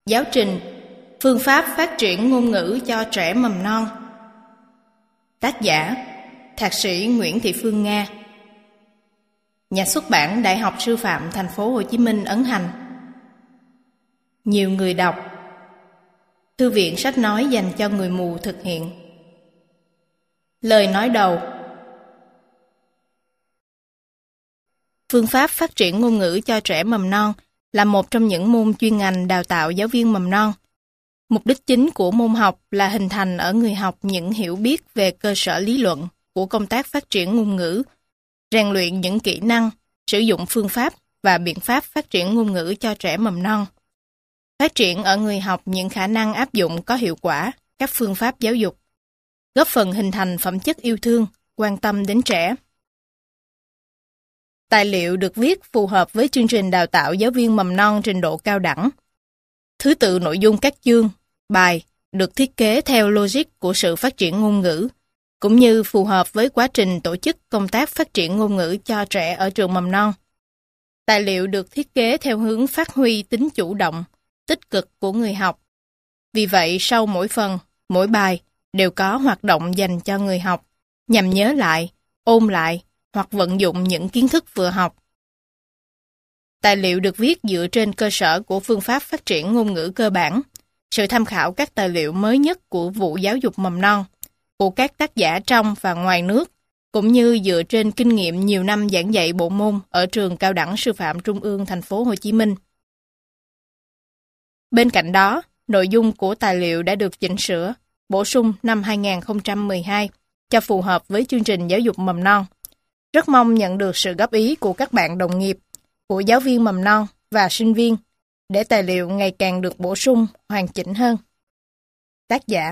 Giáo trình Phương pháp phát triển ngôn ngữ cho trẻ mầm non. Tác giả Thạc sĩ Nguyễn Thị Phương Nga. Nhà xuất bản Đại học Sư phạm Thành phố Hồ Chí Minh ấn hành. Nhiều người đọc. Thư viện sách nói dành cho người mù thực hiện. Lời nói đầu. Phương pháp phát triển ngôn ngữ cho trẻ mầm non là một trong những môn chuyên ngành đào tạo giáo viên mầm non. Mục đích chính của môn học là hình thành ở người học những hiểu biết về cơ sở lý luận của công tác phát triển ngôn ngữ, rèn luyện những kỹ năng, sử dụng phương pháp và biện pháp phát triển ngôn ngữ cho trẻ mầm non. Phát triển ở người học những khả năng áp dụng có hiệu quả các phương pháp giáo dục, góp phần hình thành phẩm chất yêu thương, quan tâm đến trẻ. Tài liệu được viết phù hợp với chương trình đào tạo giáo viên mầm non trình độ cao đẳng. Thứ tự nội dung các chương, bài được thiết kế theo logic của sự phát triển ngôn ngữ, cũng như phù hợp với quá trình tổ chức công tác phát triển ngôn ngữ cho trẻ ở trường mầm non. Tài liệu được thiết kế theo hướng phát huy tính chủ động, tích cực của người học. Vì vậy, sau mỗi phần, mỗi bài đều có hoạt động dành cho người học, nhằm nhớ lại, ôn lại hoặc vận dụng những kiến thức vừa học. Tài liệu được viết dựa trên cơ sở của phương pháp phát triển ngôn ngữ cơ bản, sự tham khảo các tài liệu mới nhất của vụ giáo dục mầm non, của các tác giả trong và ngoài nước, cũng như dựa trên kinh nghiệm nhiều năm giảng dạy bộ môn ở trường Cao đẳng Sư phạm Trung ương Thành phố Hồ Chí Minh. Bên cạnh đó, nội dung của tài liệu đã được chỉnh sửa, bổ sung năm 2012 cho phù hợp với chương trình giáo dục mầm non. Rất mong nhận được sự góp ý của các bạn đồng nghiệp, của giáo viên mầm non và sinh viên, để tài liệu ngày càng được bổ sung, hoàn chỉnh hơn. Tác giả.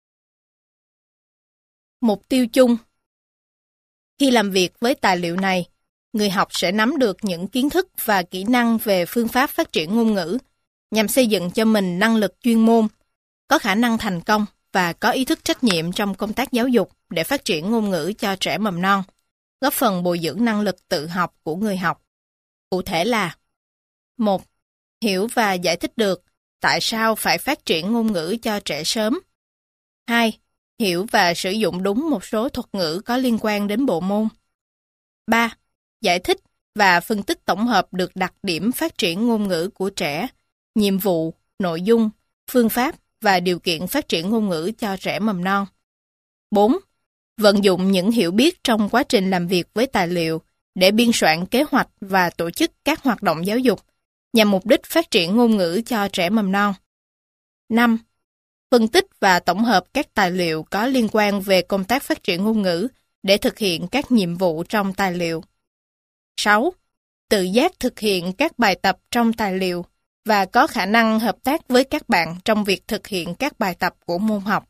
Mục tiêu chung. Khi làm việc với tài liệu này, người học sẽ nắm được những kiến thức và kỹ năng về phương pháp phát triển ngôn ngữ, nhằm xây dựng cho mình năng lực chuyên môn, có khả năng thành công và có ý thức trách nhiệm trong công tác giáo dục để phát triển ngôn ngữ cho trẻ mầm non, góp phần bồi dưỡng năng lực tự học của người học. Cụ thể là: 1. Hiểu và giải thích được tại sao phải phát triển ngôn ngữ cho trẻ sớm. 2. Hiểu và sử dụng đúng một số thuật ngữ có liên quan đến bộ môn. 3. Giải thích và phân tích tổng hợp được đặc điểm phát triển ngôn ngữ của trẻ, nhiệm vụ, nội dung, phương pháp và điều kiện phát triển ngôn ngữ cho trẻ mầm non. 4. Vận dụng những hiểu biết trong quá trình làm việc với tài liệu để biên soạn kế hoạch và tổ chức các hoạt động giáo dục nhằm mục đích phát triển ngôn ngữ cho trẻ mầm non. 5. Phân tích và tổng hợp các tài liệu có liên quan về công tác phát triển ngôn ngữ để thực hiện các nhiệm vụ trong tài liệu. 6. Tự giác thực hiện các bài tập trong tài liệu và có khả năng hợp tác với các bạn trong việc thực hiện các bài tập của môn học.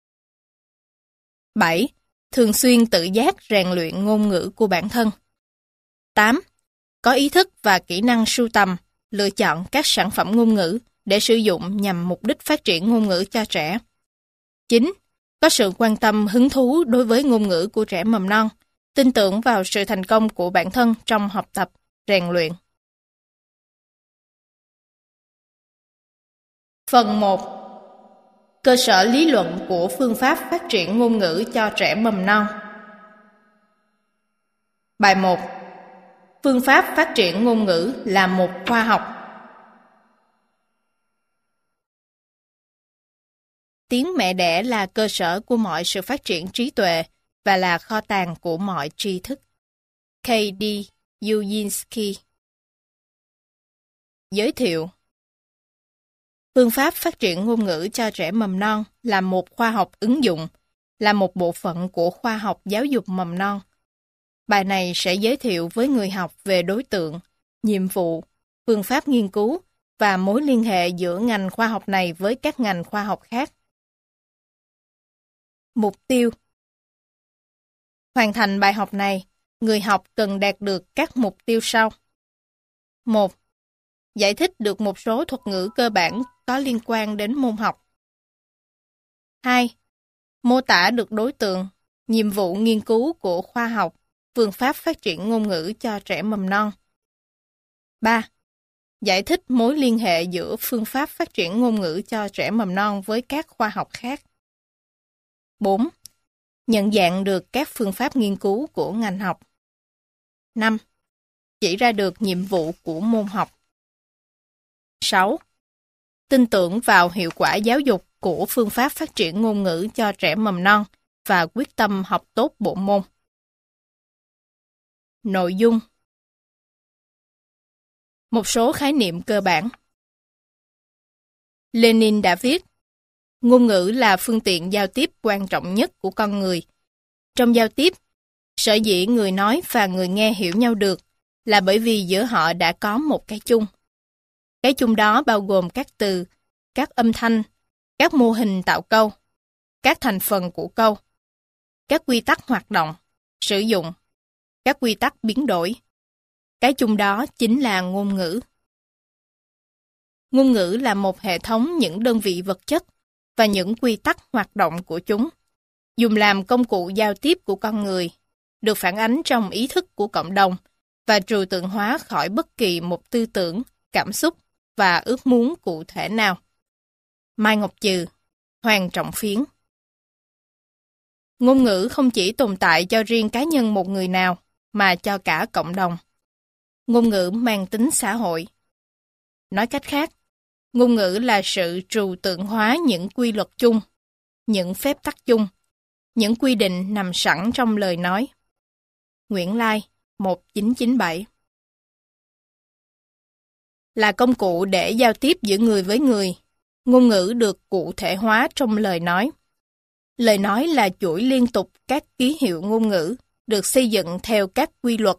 7. Thường xuyên tự giác rèn luyện ngôn ngữ của bản thân. 8. Có ý thức và kỹ năng sưu tầm, lựa chọn các sản phẩm ngôn ngữ để sử dụng nhằm mục đích phát triển ngôn ngữ cho trẻ. 9. Có sự quan tâm hứng thú đối với ngôn ngữ của trẻ mầm non, tin tưởng vào sự thành công của bản thân trong học tập, rèn luyện. Phần 1. Cơ sở lý luận của phương pháp phát triển ngôn ngữ cho trẻ mầm non. Bài 1. Phương pháp phát triển ngôn ngữ là một khoa học. Tiếng mẹ đẻ là cơ sở của mọi sự phát triển trí tuệ và là kho tàng của mọi tri thức. K.D. Ujinsky. Giới thiệu. Phương pháp phát triển ngôn ngữ cho trẻ mầm non là một khoa học ứng dụng, là một bộ phận của khoa học giáo dục mầm non. Bài này sẽ giới thiệu với người học về đối tượng, nhiệm vụ, phương pháp nghiên cứu và mối liên hệ giữa ngành khoa học này với các ngành khoa học khác. Mục tiêu. Hoàn thành bài học này, người học cần đạt được các mục tiêu sau. 1. Giải thích được một số thuật ngữ cơ bản có liên quan đến môn học. 2. Mô tả được đối tượng, nhiệm vụ nghiên cứu của khoa học, phương pháp phát triển ngôn ngữ cho trẻ mầm non. 3. Giải thích mối liên hệ giữa phương pháp phát triển ngôn ngữ cho trẻ mầm non với các khoa học khác. 4. Nhận dạng được các phương pháp nghiên cứu của ngành học. 5. Chỉ ra được nhiệm vụ của môn học. 6. Tin tưởng vào hiệu quả giáo dục của phương pháp phát triển ngôn ngữ cho trẻ mầm non và quyết tâm học tốt bộ môn. Nội dung. Một số khái niệm cơ bản. Lenin đã viết, ngôn ngữ là phương tiện giao tiếp quan trọng nhất của con người. Trong giao tiếp, sở dĩ người nói và người nghe hiểu nhau được là bởi vì giữa họ đã có một cái chung. Cái chung đó bao gồm các từ, các âm thanh, các mô hình tạo câu, các thành phần của câu, các quy tắc hoạt động, sử dụng, các quy tắc biến đổi. Cái chung đó chính là ngôn ngữ. Ngôn ngữ là một hệ thống những đơn vị vật chất và những quy tắc hoạt động của chúng, dùng làm công cụ giao tiếp của con người, được phản ánh trong ý thức của cộng đồng và trừu tượng hóa khỏi bất kỳ một tư tưởng, cảm xúc và ước muốn cụ thể nào. Mai Ngọc Trừ, Hoàng Trọng Phiến. Ngôn ngữ không chỉ tồn tại cho riêng cá nhân một người nào, mà cho cả cộng đồng. Ngôn ngữ mang tính xã hội. Nói cách khác, ngôn ngữ là sự trừu tượng hóa những quy luật chung, những phép tắc chung, những quy định nằm sẵn trong lời nói. Nguyễn Lai, 1997. Là công cụ để giao tiếp giữa người với người, ngôn ngữ được cụ thể hóa trong lời nói. Lời nói là chuỗi liên tục các ký hiệu ngôn ngữ, được xây dựng theo các quy luật,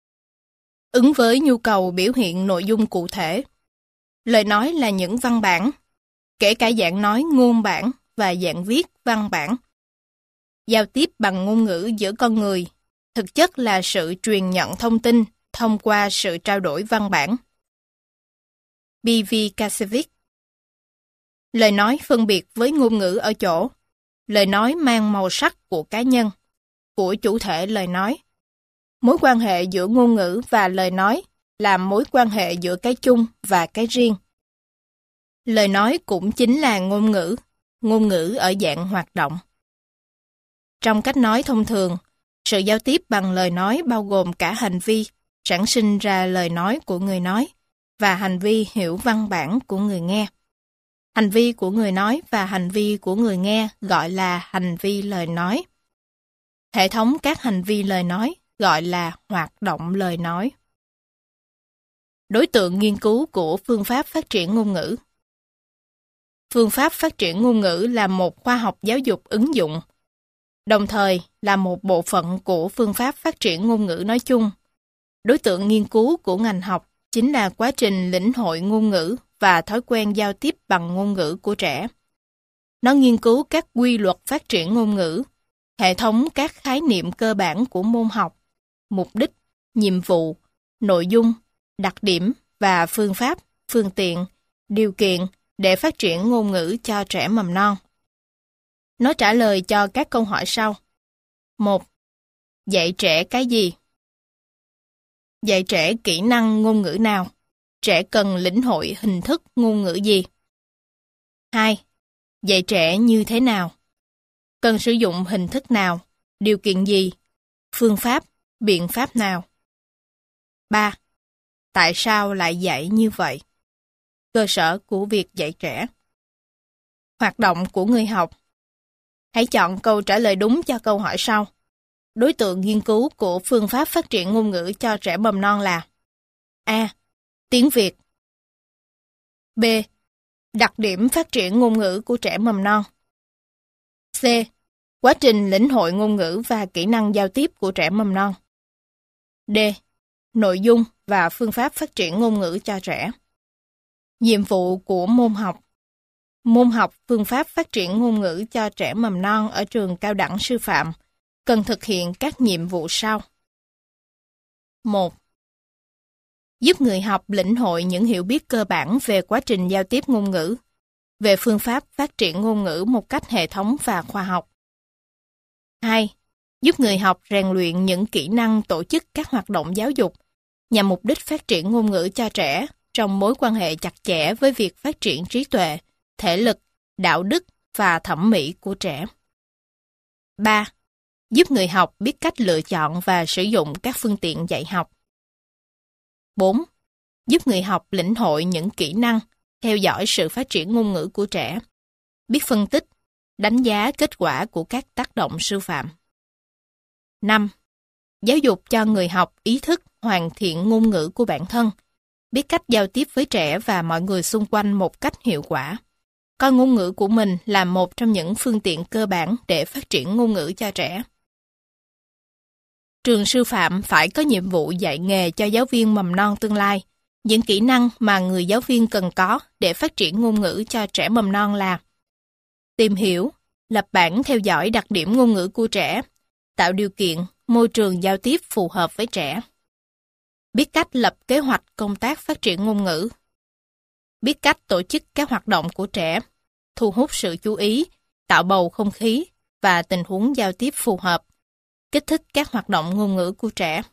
ứng với nhu cầu biểu hiện nội dung cụ thể. Lời nói là những văn bản, kể cả dạng nói ngôn bản và dạng viết văn bản. Giao tiếp bằng ngôn ngữ giữa con người, thực chất là sự truyền nhận thông tin thông qua sự trao đổi văn bản. B.V. Kasevich. Lời nói phân biệt với ngôn ngữ ở chỗ, lời nói mang màu sắc của cá nhân, của chủ thể lời nói. Mối quan hệ giữa ngôn ngữ và lời nói là mối quan hệ giữa cái chung và cái riêng. Lời nói cũng chính là ngôn ngữ ở dạng hoạt động. Trong cách nói thông thường, sự giao tiếp bằng lời nói bao gồm cả hành vi sản sinh ra lời nói của người nói và hành vi hiểu văn bản của người nghe. Hành vi của người nói và hành vi của người nghe gọi là hành vi lời nói. Hệ thống các hành vi lời nói gọi là hoạt động lời nói. Đối tượng nghiên cứu của phương pháp phát triển ngôn ngữ. Phương pháp phát triển ngôn ngữ là một khoa học giáo dục ứng dụng, đồng thời là một bộ phận của phương pháp phát triển ngôn ngữ nói chung. Đối tượng nghiên cứu của ngành học chính là quá trình lĩnh hội ngôn ngữ và thói quen giao tiếp bằng ngôn ngữ của trẻ. Nó nghiên cứu các quy luật phát triển ngôn ngữ, hệ thống các khái niệm cơ bản của môn học, mục đích, nhiệm vụ, nội dung, đặc điểm và phương pháp, phương tiện, điều kiện để phát triển ngôn ngữ cho trẻ mầm non. Nó trả lời cho các câu hỏi sau. 1. Dạy trẻ cái gì? Dạy trẻ kỹ năng ngôn ngữ nào? Trẻ cần lĩnh hội hình thức ngôn ngữ gì? 2. Dạy trẻ như thế nào? Cần sử dụng hình thức nào? Điều kiện gì? Phương pháp, biện pháp nào? 3. Tại sao lại dạy như vậy? Cơ sở của việc dạy trẻ. Hoạt động của người học. Hãy chọn câu trả lời đúng cho câu hỏi sau. Đối tượng nghiên cứu của phương pháp phát triển ngôn ngữ cho trẻ mầm non là: A. Tiếng Việt. B. Đặc điểm phát triển ngôn ngữ của trẻ mầm non. C. Quá trình lĩnh hội ngôn ngữ và kỹ năng giao tiếp của trẻ mầm non. D. Nội dung và phương pháp phát triển ngôn ngữ cho trẻ. Nhiệm vụ của môn học. Môn học phương pháp phát triển ngôn ngữ cho trẻ mầm non ở trường cao đẳng sư phạm cần thực hiện các nhiệm vụ sau. 1. Giúp người học lĩnh hội những hiểu biết cơ bản về quá trình giao tiếp ngôn ngữ, về phương pháp phát triển ngôn ngữ một cách hệ thống và khoa học. 2. Giúp người học rèn luyện những kỹ năng tổ chức các hoạt động giáo dục nhằm mục đích phát triển ngôn ngữ cho trẻ trong mối quan hệ chặt chẽ với việc phát triển trí tuệ, thể lực, đạo đức và thẩm mỹ của trẻ. 3. Giúp người học biết cách lựa chọn và sử dụng các phương tiện dạy học. 4. Giúp người học lĩnh hội những kỹ năng, theo dõi sự phát triển ngôn ngữ của trẻ, biết phân tích, đánh giá kết quả của các tác động sư phạm. 5. Giáo dục cho người học ý thức hoàn thiện ngôn ngữ của bản thân, biết cách giao tiếp với trẻ và mọi người xung quanh một cách hiệu quả. Coi ngôn ngữ của mình là một trong những phương tiện cơ bản để phát triển ngôn ngữ cho trẻ. Trường sư phạm phải có nhiệm vụ dạy nghề cho giáo viên mầm non tương lai. Những kỹ năng mà người giáo viên cần có để phát triển ngôn ngữ cho trẻ mầm non là: tìm hiểu, lập bản theo dõi đặc điểm ngôn ngữ của trẻ, tạo điều kiện, môi trường giao tiếp phù hợp với trẻ, biết cách lập kế hoạch công tác phát triển ngôn ngữ, biết cách tổ chức các hoạt động của trẻ, thu hút sự chú ý, tạo bầu không khí và tình huống giao tiếp phù hợp, kích thích các hoạt động ngôn ngữ của trẻ,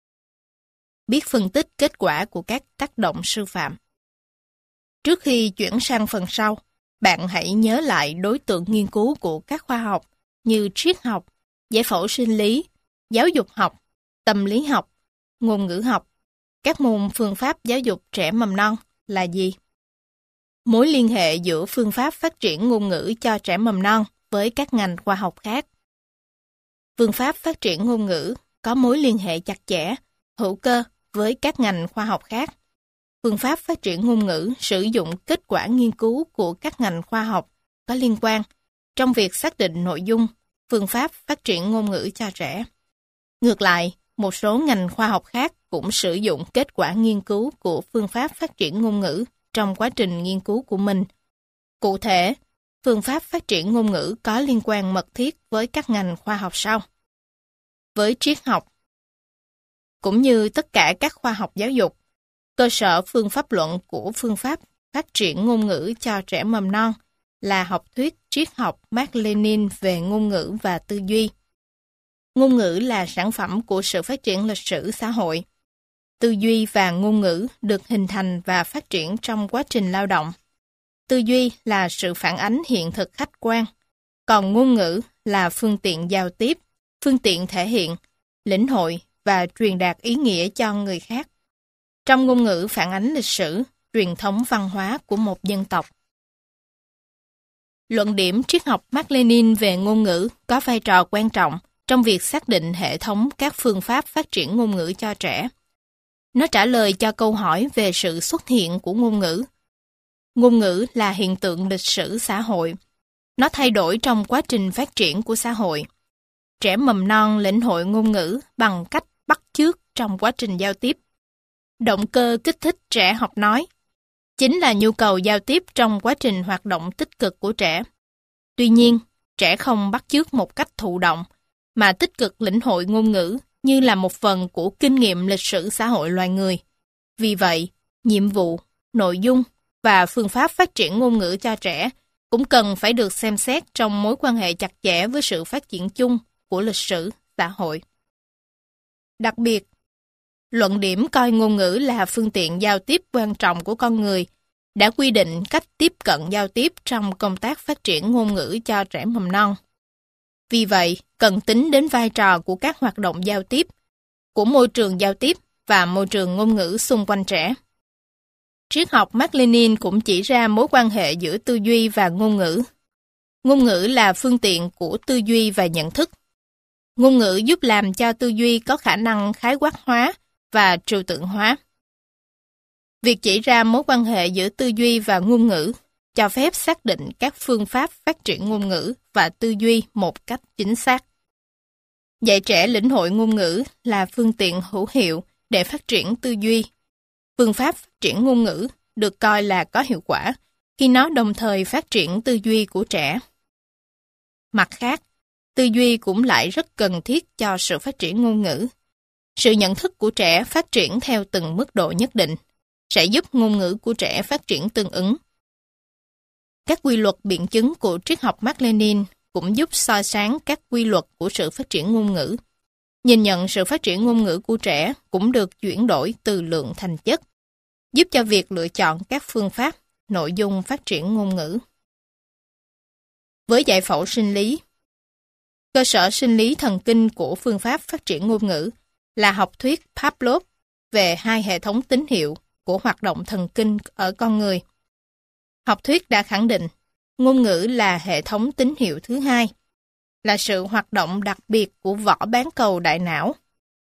biết phân tích kết quả của các tác động sư phạm. Trước khi chuyển sang phần sau, bạn hãy nhớ lại đối tượng nghiên cứu của các khoa học như triết học, giải phẫu sinh lý, giáo dục học, tâm lý học, ngôn ngữ học, các môn phương pháp giáo dục trẻ mầm non là gì? Mối liên hệ giữa phương pháp phát triển ngôn ngữ cho trẻ mầm non với các ngành khoa học khác. Phương pháp phát triển ngôn ngữ có mối liên hệ chặt chẽ, hữu cơ với các ngành khoa học khác. Phương pháp phát triển ngôn ngữ sử dụng kết quả nghiên cứu của các ngành khoa học có liên quan trong việc xác định nội dung, phương pháp phát triển ngôn ngữ cho trẻ. Ngược lại, một số ngành khoa học khác cũng sử dụng kết quả nghiên cứu của phương pháp phát triển ngôn ngữ trong quá trình nghiên cứu của mình. Cụ thể, phương pháp phát triển ngôn ngữ có liên quan mật thiết với các ngành khoa học sau. Với triết học, cũng như tất cả các khoa học giáo dục, cơ sở phương pháp luận của phương pháp phát triển ngôn ngữ cho trẻ mầm non là học thuyết triết học Mác Lênin về ngôn ngữ và tư duy. Ngôn ngữ là sản phẩm của sự phát triển lịch sử xã hội. Tư duy và ngôn ngữ được hình thành và phát triển trong quá trình lao động. Tư duy là sự phản ánh hiện thực khách quan, còn ngôn ngữ là phương tiện giao tiếp, phương tiện thể hiện, lĩnh hội và truyền đạt ý nghĩa cho người khác. Trong ngôn ngữ phản ánh lịch sử, truyền thống văn hóa của một dân tộc. Luận điểm triết học Mác Lênin về ngôn ngữ có vai trò quan trọng trong việc xác định hệ thống các phương pháp phát triển ngôn ngữ cho trẻ. Nó trả lời cho câu hỏi về sự xuất hiện của ngôn ngữ. Ngôn ngữ là hiện tượng lịch sử xã hội. Nó thay đổi trong quá trình phát triển của xã hội. Trẻ mầm non lĩnh hội ngôn ngữ bằng cách bắt chước trong quá trình giao tiếp. Động cơ kích thích trẻ học nói chính là nhu cầu giao tiếp trong quá trình hoạt động tích cực của trẻ. Tuy nhiên, trẻ không bắt chước một cách thụ động, mà tích cực lĩnh hội ngôn ngữ như là một phần của kinh nghiệm lịch sử xã hội loài người. Vì vậy, nhiệm vụ, nội dung và phương pháp phát triển ngôn ngữ cho trẻ cũng cần phải được xem xét trong mối quan hệ chặt chẽ với sự phát triển chung của lịch sử xã hội. Đặc biệt, luận điểm coi ngôn ngữ là phương tiện giao tiếp quan trọng của con người đã quy định cách tiếp cận giao tiếp trong công tác phát triển ngôn ngữ cho trẻ mầm non. Vì vậy, cần tính đến vai trò của các hoạt động giao tiếp, của môi trường giao tiếp và môi trường ngôn ngữ xung quanh trẻ. Triết học Mác Lênin cũng chỉ ra mối quan hệ giữa tư duy và ngôn ngữ. Ngôn ngữ là phương tiện của tư duy và nhận thức. Ngôn ngữ giúp làm cho tư duy có khả năng khái quát hóa và trừu tượng hóa. Việc chỉ ra mối quan hệ giữa tư duy và ngôn ngữ cho phép xác định các phương pháp phát triển ngôn ngữ và tư duy một cách chính xác. Dạy trẻ lĩnh hội ngôn ngữ là phương tiện hữu hiệu để phát triển tư duy. Phương pháp phát triển ngôn ngữ được coi là có hiệu quả khi nó đồng thời phát triển tư duy của trẻ. Mặt khác, tư duy cũng lại rất cần thiết cho sự phát triển ngôn ngữ. Sự nhận thức của trẻ phát triển theo từng mức độ nhất định sẽ giúp ngôn ngữ của trẻ phát triển tương ứng. Các quy luật biện chứng của triết học Mác Lênin cũng giúp soi sáng các quy luật của sự phát triển ngôn ngữ. Nhìn nhận sự phát triển ngôn ngữ của trẻ cũng được chuyển đổi từ lượng thành chất. giúp cho việc lựa chọn các phương pháp, nội dung phát triển ngôn ngữ. Với giải phẫu sinh lý, cơ sở sinh lý thần kinh của phương pháp phát triển ngôn ngữ là học thuyết Pavlov về hai hệ thống tín hiệu của hoạt động thần kinh ở con người. Học thuyết đã khẳng định ngôn ngữ là hệ thống tín hiệu thứ hai, là sự hoạt động đặc biệt của vỏ bán cầu đại não.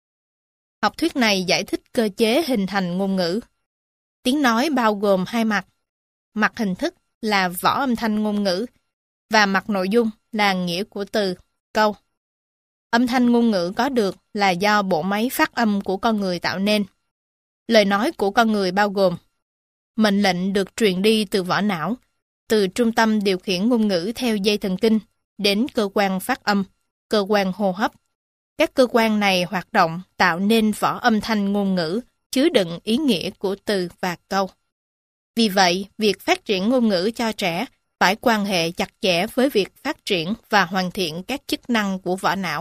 Học thuyết này giải thích cơ chế hình thành ngôn ngữ. Tiếng nói bao gồm hai mặt. Mặt hình thức là vỏ âm thanh ngôn ngữ và mặt nội dung là nghĩa của từ, câu. Âm thanh ngôn ngữ có được là do bộ máy phát âm của con người tạo nên. Lời nói của con người bao gồm mệnh lệnh được truyền đi từ vỏ não, từ trung tâm điều khiển ngôn ngữ theo dây thần kinh đến cơ quan phát âm, cơ quan hô hấp. Các cơ quan này hoạt động tạo nên vỏ âm thanh ngôn ngữ chứa đựng ý nghĩa của từ và câu. Vì vậy, việc phát triển ngôn ngữ cho trẻ phải quan hệ chặt chẽ với việc phát triển và hoàn thiện các chức năng của vỏ não.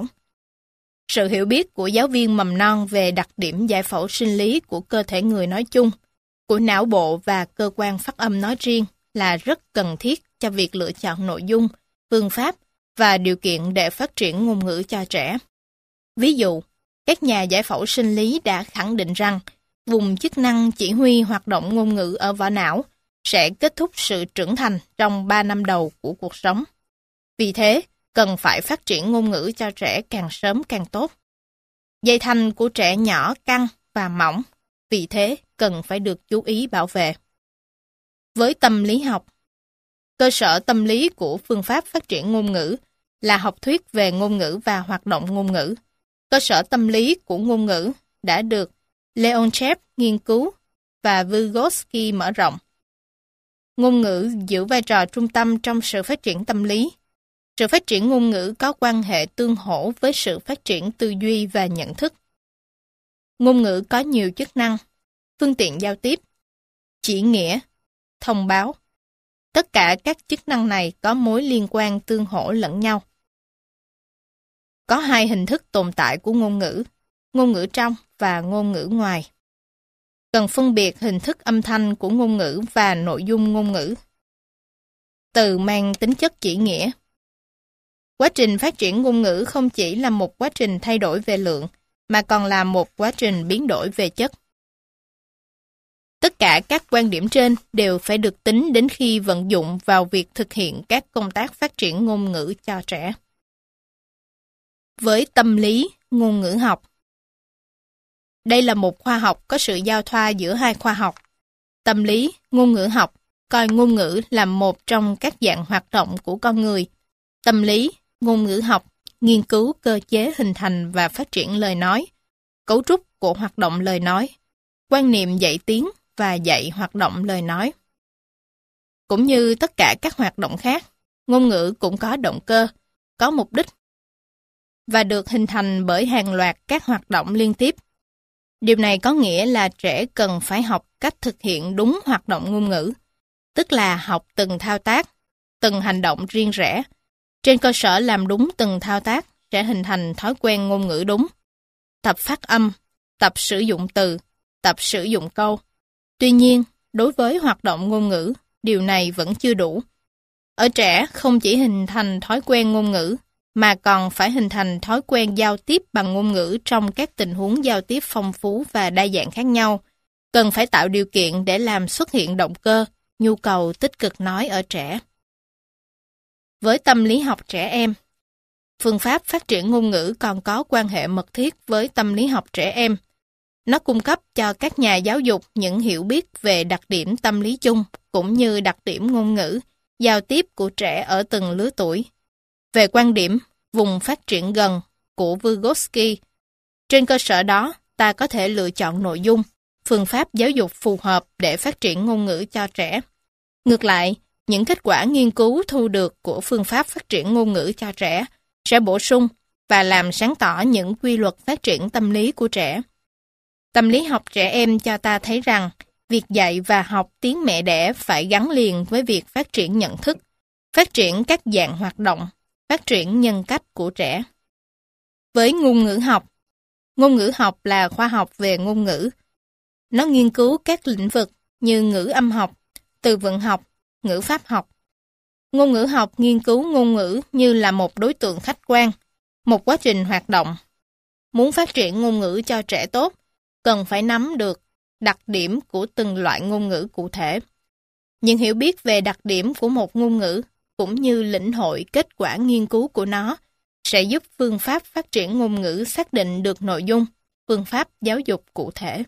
Sự hiểu biết của giáo viên mầm non về đặc điểm giải phẫu sinh lý của cơ thể người nói chung, của não bộ và cơ quan phát âm nói riêng là rất cần thiết cho việc lựa chọn nội dung, phương pháp và điều kiện để phát triển ngôn ngữ cho trẻ. Ví dụ, các nhà giải phẫu sinh lý đã khẳng định rằng vùng chức năng chỉ huy hoạt động ngôn ngữ ở vỏ não sẽ kết thúc sự trưởng thành trong 3 năm đầu của cuộc sống. Vì thế, cần phải phát triển ngôn ngữ cho trẻ càng sớm càng tốt. Dây thanh của trẻ nhỏ căng và mỏng, vì thế cần phải được chú ý bảo vệ. Với tâm lý học, cơ sở tâm lý của phương pháp phát triển ngôn ngữ là học thuyết về ngôn ngữ và hoạt động ngôn ngữ. Cơ sở tâm lý của ngôn ngữ đã được Leonchev nghiên cứu và Vygotsky mở rộng. Ngôn ngữ giữ vai trò trung tâm trong sự phát triển tâm lý. Sự phát triển ngôn ngữ có quan hệ tương hỗ với sự phát triển tư duy và nhận thức. Ngôn ngữ có nhiều chức năng, phương tiện giao tiếp, chỉ nghĩa, thông báo. Tất cả các chức năng này có mối liên quan tương hỗ lẫn nhau. Có hai hình thức tồn tại của ngôn ngữ trong và ngôn ngữ ngoài. Cần phân biệt hình thức âm thanh của ngôn ngữ và nội dung ngôn ngữ. Từ mang tính chất chỉ nghĩa. Quá trình phát triển ngôn ngữ không chỉ là một quá trình thay đổi về lượng, mà còn là một quá trình biến đổi về chất. Tất cả các quan điểm trên đều phải được tính đến khi vận dụng vào việc thực hiện các công tác phát triển ngôn ngữ cho trẻ. Với tâm lý, ngôn ngữ học. Đây là một khoa học có sự giao thoa giữa hai khoa học. Tâm lý, ngôn ngữ học coi ngôn ngữ là một trong các dạng hoạt động của con người. Tâm lý, ngôn ngữ học nghiên cứu cơ chế hình thành và phát triển lời nói, cấu trúc của hoạt động lời nói, quan niệm dạy tiếng và dạy hoạt động lời nói. Cũng như tất cả các hoạt động khác, ngôn ngữ cũng có động cơ, có mục đích và được hình thành bởi hàng loạt các hoạt động liên tiếp. Điều này có nghĩa là trẻ cần phải học cách thực hiện đúng hoạt động ngôn ngữ, tức là học từng thao tác, từng hành động riêng rẽ. Trên cơ sở làm đúng từng thao tác sẽ hình thành thói quen ngôn ngữ đúng. Tập phát âm, tập sử dụng từ, tập sử dụng câu. Tuy nhiên, đối với hoạt động ngôn ngữ, điều này vẫn chưa đủ. Ở trẻ không chỉ hình thành thói quen ngôn ngữ, mà còn phải hình thành thói quen giao tiếp bằng ngôn ngữ trong các tình huống giao tiếp phong phú và đa dạng khác nhau. Cần phải tạo điều kiện để làm xuất hiện động cơ, nhu cầu tích cực nói ở trẻ. Với tâm lý học trẻ em, phương pháp phát triển ngôn ngữ còn có quan hệ mật thiết với tâm lý học trẻ em. Nó cung cấp cho các nhà giáo dục những hiểu biết về đặc điểm tâm lý chung, cũng như đặc điểm ngôn ngữ, giao tiếp của trẻ ở từng lứa tuổi. Về quan điểm vùng phát triển gần của Vygotsky, trên cơ sở đó, ta có thể lựa chọn nội dung, phương pháp giáo dục phù hợp để phát triển ngôn ngữ cho trẻ. Ngược lại, những kết quả nghiên cứu thu được của phương pháp phát triển ngôn ngữ cho trẻ sẽ bổ sung và làm sáng tỏ những quy luật phát triển tâm lý của trẻ. Tâm lý học trẻ em cho ta thấy rằng việc dạy và học tiếng mẹ đẻ phải gắn liền với việc phát triển nhận thức, phát triển các dạng hoạt động, phát triển nhân cách của trẻ. Với ngôn ngữ học là khoa học về ngôn ngữ. Nó nghiên cứu các lĩnh vực như ngữ âm học, từ vựng học, ngữ pháp học. Ngôn ngữ học nghiên cứu ngôn ngữ như là một đối tượng khách quan, một quá trình hoạt động. Muốn phát triển ngôn ngữ cho trẻ tốt, cần phải nắm được đặc điểm của từng loại ngôn ngữ cụ thể. Những hiểu biết về đặc điểm của một ngôn ngữ cũng như lĩnh hội kết quả nghiên cứu của nó sẽ giúp phương pháp phát triển ngôn ngữ xác định được nội dung, phương pháp giáo dục cụ thể.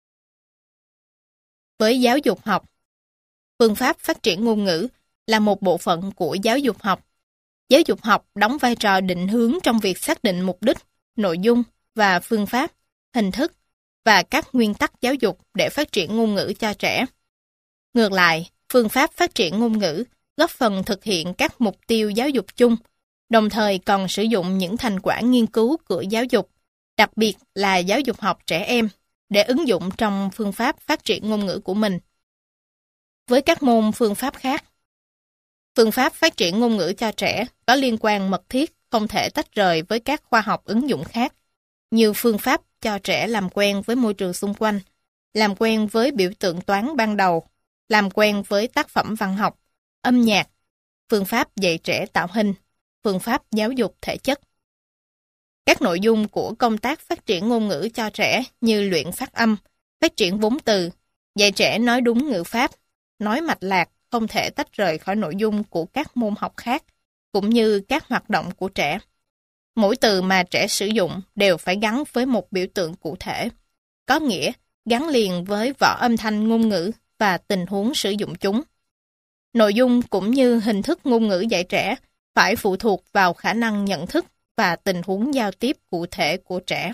Với giáo dục học, phương pháp phát triển ngôn ngữ là một bộ phận của giáo dục học. Giáo dục học đóng vai trò định hướng trong việc xác định mục đích, nội dung và phương pháp, hình thức và các nguyên tắc giáo dục để phát triển ngôn ngữ cho trẻ. Ngược lại, phương pháp phát triển ngôn ngữ góp phần thực hiện các mục tiêu giáo dục chung, đồng thời còn sử dụng những thành quả nghiên cứu của giáo dục, đặc biệt là giáo dục học trẻ em, để ứng dụng trong phương pháp phát triển ngôn ngữ của mình. Với các môn phương pháp khác, phương pháp phát triển ngôn ngữ cho trẻ có liên quan mật thiết, không thể tách rời với các khoa học ứng dụng khác, như phương pháp cho trẻ làm quen với môi trường xung quanh, làm quen với biểu tượng toán ban đầu, làm quen với tác phẩm văn học, âm nhạc, phương pháp dạy trẻ tạo hình, phương pháp giáo dục thể chất. Các nội dung của công tác phát triển ngôn ngữ cho trẻ như luyện phát âm, phát triển vốn từ, dạy trẻ nói đúng ngữ pháp, nói mạch lạc không thể tách rời khỏi nội dung của các môn học khác, cũng như các hoạt động của trẻ. Mỗi từ mà trẻ sử dụng đều phải gắn với một biểu tượng cụ thể, có nghĩa gắn liền với vỏ âm thanh ngôn ngữ và tình huống sử dụng chúng. Nội dung cũng như hình thức ngôn ngữ dạy trẻ phải phụ thuộc vào khả năng nhận thức và tình huống giao tiếp cụ thể của trẻ.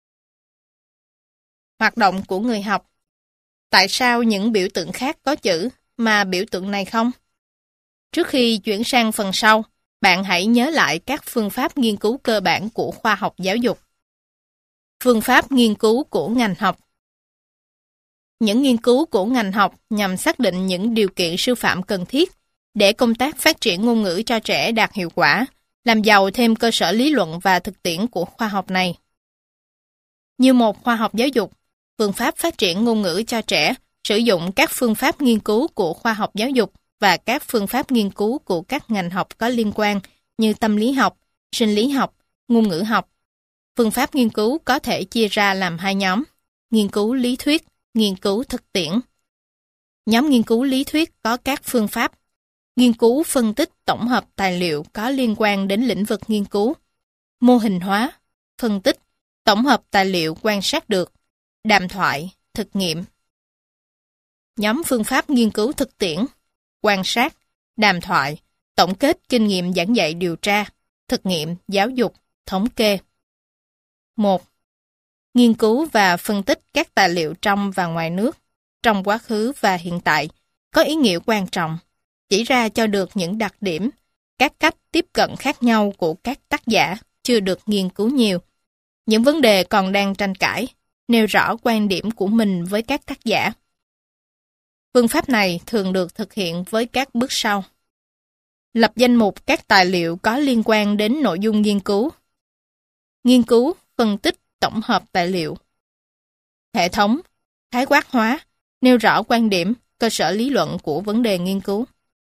Hoạt động của người học. Tại sao những biểu tượng khác có chữ mà biểu tượng này không? Trước khi chuyển sang phần sau, bạn hãy nhớ lại các phương pháp nghiên cứu cơ bản của khoa học giáo dục. Phương pháp nghiên cứu của ngành học. Những nghiên cứu của ngành học nhằm xác định những điều kiện sư phạm cần thiết để công tác phát triển ngôn ngữ cho trẻ đạt hiệu quả, làm giàu thêm cơ sở lý luận và thực tiễn của khoa học này. Như một khoa học giáo dục, phương pháp phát triển ngôn ngữ cho trẻ sử dụng các phương pháp nghiên cứu của khoa học giáo dục và các phương pháp nghiên cứu của các ngành học có liên quan như tâm lý học, sinh lý học, ngôn ngữ học. Phương pháp nghiên cứu có thể chia ra làm hai nhóm: nghiên cứu lý thuyết, nghiên cứu thực tiễn. Nhóm nghiên cứu lý thuyết có các phương pháp: nghiên cứu phân tích tổng hợp tài liệu có liên quan đến lĩnh vực nghiên cứu, mô hình hóa, phân tích, tổng hợp tài liệu quan sát được, đàm thoại, thực nghiệm. Nhóm phương pháp nghiên cứu thực tiễn, quan sát, đàm thoại, tổng kết kinh nghiệm giảng dạy điều tra, thực nghiệm, giáo dục, thống kê. 1. Nghiên cứu và phân tích các tài liệu trong và ngoài nước, trong quá khứ và hiện tại, có ý nghĩa quan trọng, chỉ ra cho được những đặc điểm, các cách tiếp cận khác nhau của các tác giả chưa được nghiên cứu nhiều. Những vấn đề còn đang tranh cãi, nêu rõ quan điểm của mình với các tác giả. Phương pháp này thường được thực hiện với các bước sau. Lập danh mục các tài liệu có liên quan đến nội dung nghiên cứu. Nghiên cứu, phân tích, tổng hợp tài liệu. Hệ thống, khái quát hóa, nêu rõ quan điểm, cơ sở lý luận của vấn đề nghiên cứu.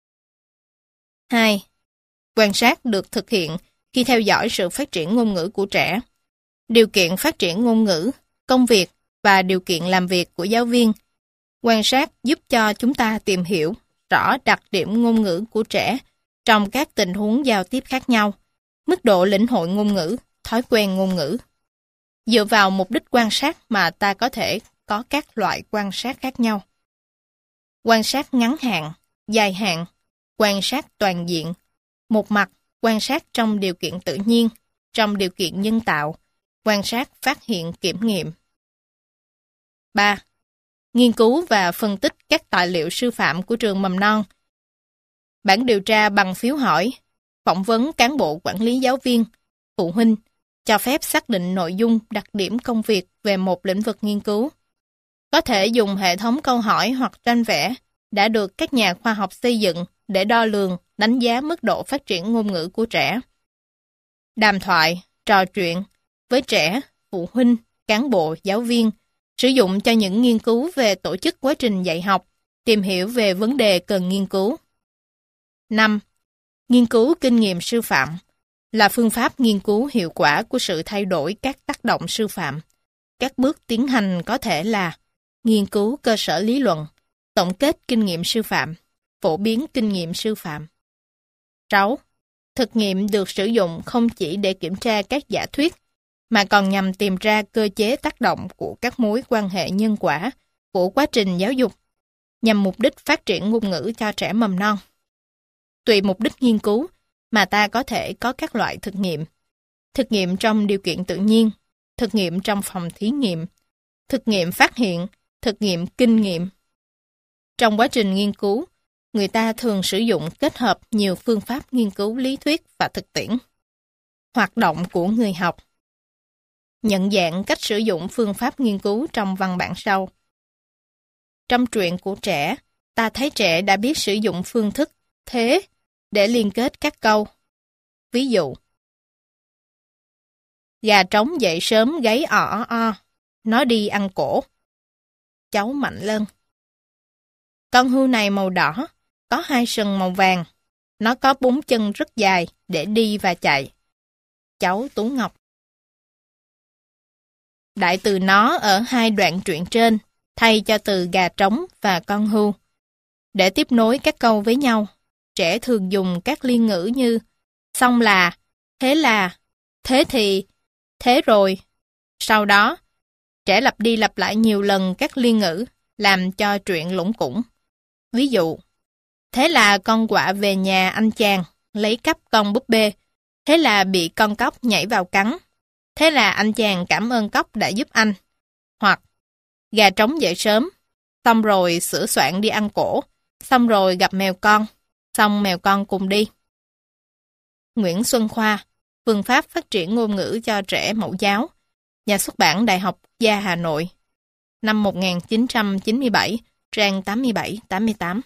2. Quan sát được thực hiện khi theo dõi sự phát triển ngôn ngữ của trẻ. Điều kiện phát triển ngôn ngữ, công việc và điều kiện làm việc của giáo viên. Quan sát giúp cho chúng ta tìm hiểu rõ đặc điểm ngôn ngữ của trẻ trong các tình huống giao tiếp khác nhau, mức độ lĩnh hội ngôn ngữ, thói quen ngôn ngữ. Dựa vào mục đích quan sát mà ta có thể có các loại quan sát khác nhau. Quan sát ngắn hạn, dài hạn, quan sát toàn diện, một mặt, quan sát trong điều kiện tự nhiên, trong điều kiện nhân tạo, quan sát phát hiện kiểm nghiệm. 3. Nghiên cứu và phân tích các tài liệu sư phạm của trường mầm non. Bản điều tra bằng phiếu hỏi, phỏng vấn cán bộ quản lý giáo viên, phụ huynh, cho phép xác định nội dung đặc điểm công việc về một lĩnh vực nghiên cứu. Có thể dùng hệ thống câu hỏi hoặc tranh vẽ đã được các nhà khoa học xây dựng để đo lường, đánh giá mức độ phát triển ngôn ngữ của trẻ. Đàm thoại, trò chuyện với trẻ, phụ huynh, cán bộ, giáo viên, sử dụng cho những nghiên cứu về tổ chức quá trình dạy học, Tìm hiểu về vấn đề cần nghiên cứu. 5. Nghiên cứu kinh nghiệm sư phạm là phương pháp nghiên cứu hiệu quả của sự thay đổi các tác động sư phạm. Các bước tiến hành có thể là nghiên cứu cơ sở lý luận, tổng kết kinh nghiệm sư phạm, phổ biến kinh nghiệm sư phạm. 6. Thực nghiệm được sử dụng không chỉ để kiểm tra các giả thuyết, mà còn nhằm tìm ra cơ chế tác động của các mối quan hệ nhân quả của quá trình giáo dục, nhằm mục đích phát triển ngôn ngữ cho trẻ mầm non. Tùy mục đích nghiên cứu mà ta có thể có các loại thực nghiệm trong điều kiện tự nhiên, thực nghiệm trong phòng thí nghiệm, thực nghiệm phát hiện, thực nghiệm kinh nghiệm. Trong quá trình nghiên cứu, người ta thường sử dụng kết hợp nhiều phương pháp nghiên cứu lý thuyết và thực tiễn. Hoạt động của người học. Nhận dạng cách sử dụng phương pháp nghiên cứu trong văn bản sau. Trong truyện của trẻ, ta thấy trẻ đã biết sử dụng phương thức thế để liên kết các câu. Ví dụ: gà trống dậy sớm gáy ỏ o, nó đi ăn cổ. Cháu Mạnh Lân: con hươu này màu đỏ, có 2 sừng màu vàng, nó có 4 chân rất dài để đi và chạy. Cháu Tú Ngọc: đại từ nó ở 2 đoạn truyện trên, thay cho từ gà trống và con hươu. Để tiếp nối các câu với nhau, trẻ thường dùng các liên ngữ như xong là, thế thì, thế rồi. Sau đó, trẻ lặp đi lặp lại nhiều lần các liên ngữ, làm cho truyện lủng củng. Ví dụ: thế là con quạ về nhà anh chàng, lấy cắp con búp bê. Thế là bị con cóc nhảy vào cắn. Thế là anh chàng cảm ơn cóc đã giúp anh. Hoặc gà trống dậy sớm, xong rồi sửa soạn đi ăn cổ, xong rồi gặp mèo con, xong mèo con cùng đi. Nguyễn Xuân Khoa, phương pháp phát triển ngôn ngữ cho trẻ mẫu giáo, nhà xuất bản Đại học Quốc gia Hà Nội, năm 1997, trang 87-88.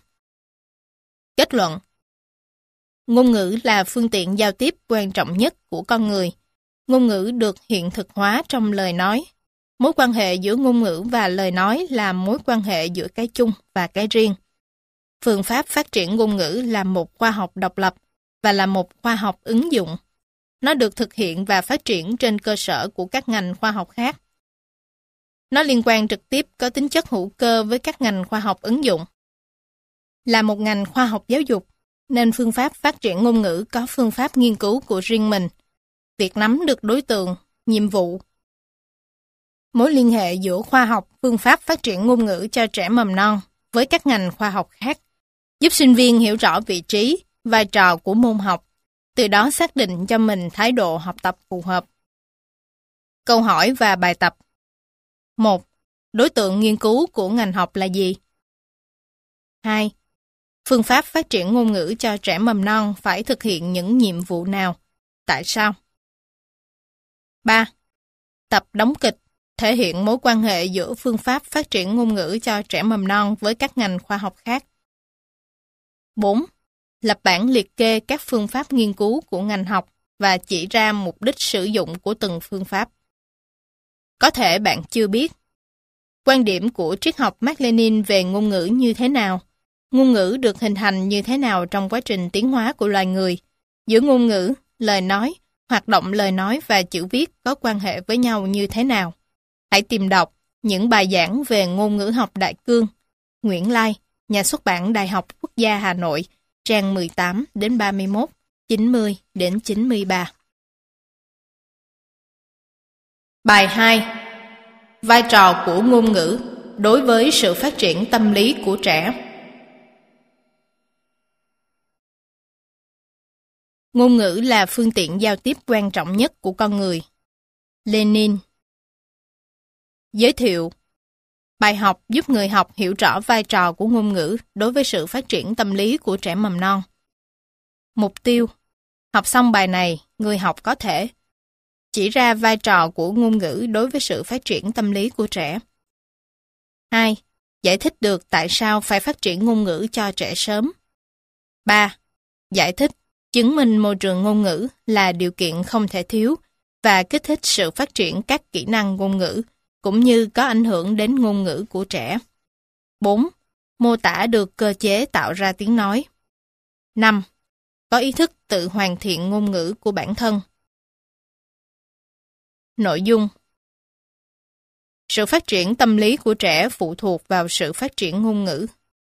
Kết luận: ngôn ngữ là phương tiện giao tiếp quan trọng nhất của con người. Ngôn ngữ được hiện thực hóa trong lời nói. Mối quan hệ giữa ngôn ngữ và lời nói là mối quan hệ giữa cái chung và cái riêng. Phương pháp phát triển ngôn ngữ là một khoa học độc lập và là một khoa học ứng dụng. Nó được thực hiện và phát triển trên cơ sở của các ngành khoa học khác. Nó liên quan trực tiếp có tính chất hữu cơ với các ngành khoa học ứng dụng. Là một ngành khoa học giáo dục, nên phương pháp phát triển ngôn ngữ có phương pháp nghiên cứu của riêng mình. Việc nắm được đối tượng, nhiệm vụ, mối liên hệ giữa khoa học, phương pháp phát triển ngôn ngữ cho trẻ mầm non với các ngành khoa học khác, giúp sinh viên hiểu rõ vị trí, vai trò của môn học, từ đó xác định cho mình thái độ học tập phù hợp. Câu hỏi và bài tập. 1. Đối tượng nghiên cứu của ngành học là gì? 2. Phương pháp phát triển ngôn ngữ cho trẻ mầm non phải thực hiện những nhiệm vụ nào? Tại sao? 3. Tập đóng kịch, thể hiện mối quan hệ giữa phương pháp phát triển ngôn ngữ cho trẻ mầm non với các ngành khoa học khác. 4. Lập bảng liệt kê các phương pháp nghiên cứu của ngành học và chỉ ra mục đích sử dụng của từng phương pháp. Có thể bạn chưa biết. Quan điểm của triết học Mác Lênin về ngôn ngữ như thế nào? Ngôn ngữ được hình thành như thế nào trong quá trình tiến hóa của loài người? Giữa ngôn ngữ, lời nói, hoạt động lời nói và chữ viết có quan hệ với nhau như thế nào? Hãy tìm đọc những bài giảng về ngôn ngữ học đại cương. Nguyễn Lai, nhà xuất bản Đại học Quốc gia Hà Nội, trang 18-31, 90-93. Bài 2. Vai trò của ngôn ngữ đối với sự phát triển tâm lý của trẻ. Ngôn ngữ là phương tiện giao tiếp quan trọng nhất của con người. Lenin. Giới thiệu. Bài học giúp người học hiểu rõ vai trò của ngôn ngữ đối với sự phát triển tâm lý của trẻ mầm non. Mục tiêu. Học xong bài này, người học có thể chỉ ra vai trò của ngôn ngữ đối với sự phát triển tâm lý của trẻ. 2. Giải thích được tại sao phải phát triển ngôn ngữ cho trẻ sớm. 3. Giải thích, chứng minh môi trường ngôn ngữ là điều kiện không thể thiếu và kích thích sự phát triển các kỹ năng ngôn ngữ, cũng như có ảnh hưởng đến ngôn ngữ của trẻ. 4. Mô tả được cơ chế tạo ra tiếng nói. 5. Có ý thức tự hoàn thiện ngôn ngữ của bản thân. Nội dung. Sự phát triển tâm lý của trẻ phụ thuộc vào sự phát triển ngôn ngữ.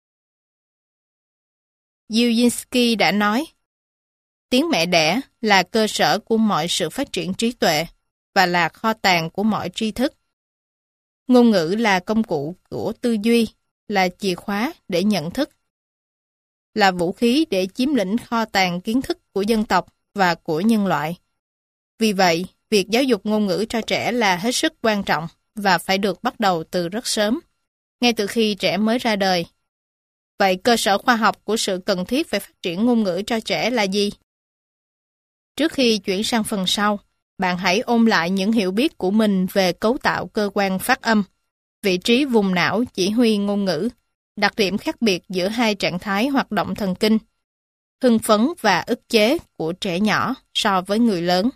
Duyinski đã nói, tiếng mẹ đẻ là cơ sở của mọi sự phát triển trí tuệ và là kho tàng của mọi tri thức. Ngôn ngữ là công cụ của tư duy, là chìa khóa để nhận thức, là vũ khí để chiếm lĩnh kho tàng kiến thức của dân tộc và của nhân loại. Vì vậy, việc giáo dục ngôn ngữ cho trẻ là hết sức quan trọng và phải được bắt đầu từ rất sớm, ngay từ khi trẻ mới ra đời. Vậy cơ sở khoa học của sự cần thiết về phát triển ngôn ngữ cho trẻ là gì? Trước khi chuyển sang phần sau, bạn hãy ôn lại những hiểu biết của mình về cấu tạo cơ quan phát âm, vị trí vùng não chỉ huy ngôn ngữ, đặc điểm khác biệt giữa hai trạng thái hoạt động thần kinh, hưng phấn và ức chế của trẻ nhỏ so với người lớn.